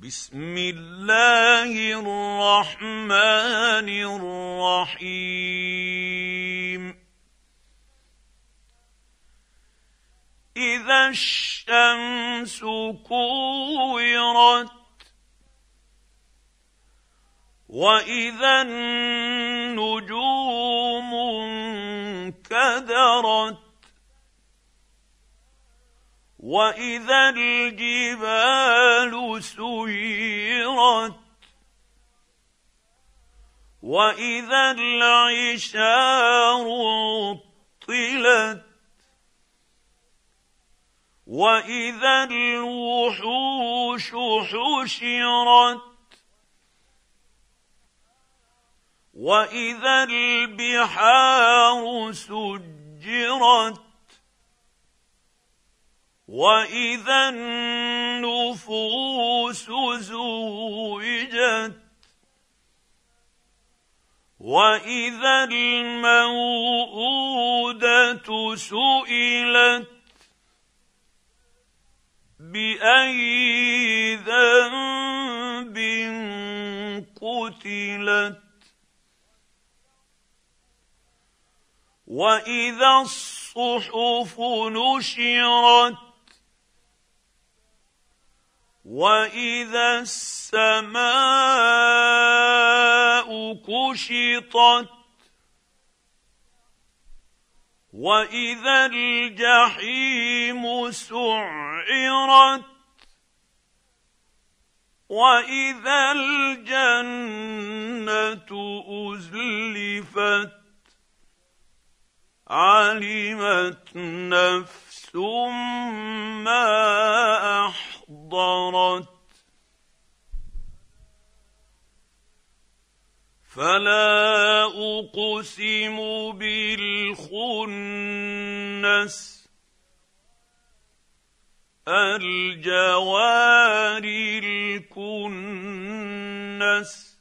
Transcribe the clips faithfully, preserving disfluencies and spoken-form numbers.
بسم الله الرحمن الرحيم إذا الشمس كورت وإذا النجوم انكدرت وإذا الجبال سيرت وإذا العشار عطلت وإذا الوحوش حشرت وإذا البحار سجرت وإذا النفوس زوجت وإذا الموءودة سئلت بأي ذنب قتلت وإذا الصحف نشرت وإذا السماء كشطت وإذا الجحيم سعرت وإذا الجنة أزلفت علمت نفس ما أحضرت فلا أقسم بالخنس الجوار الكنس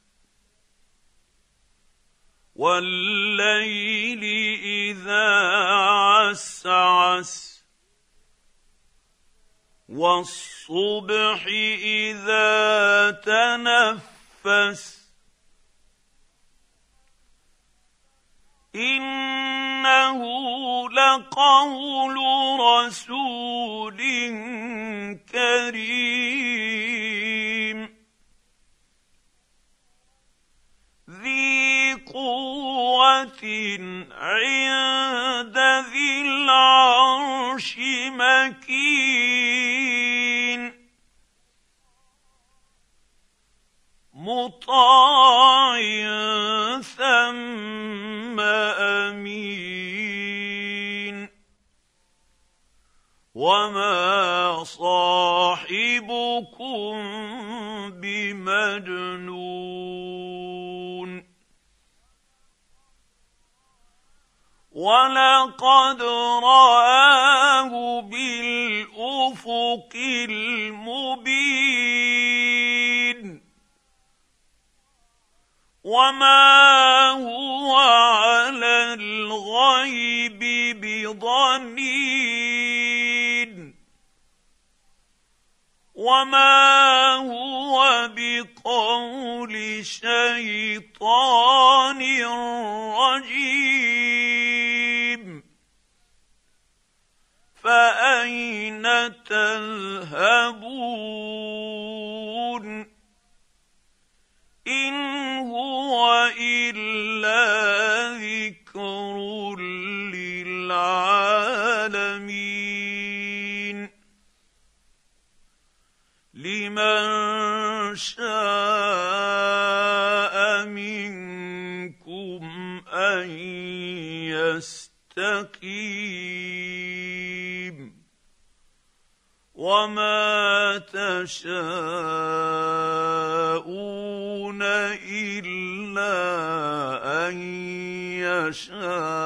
والليل إذا عسعس والصبح إذا تنفس إنه لقول رسول كريم ذي قوة عند ذي العرش مكين مطاع ثم أمين وما صاحبكم بمجنون ولقد رآه بالأفق المبين وما هو على الغيب بضنين وما هو بقول شيطان رجيم فأين تذهبون إن هو إلا ذكر للعالمين لمن شاء منكم أن يستقيم وما تشاءون إلا أن يشاء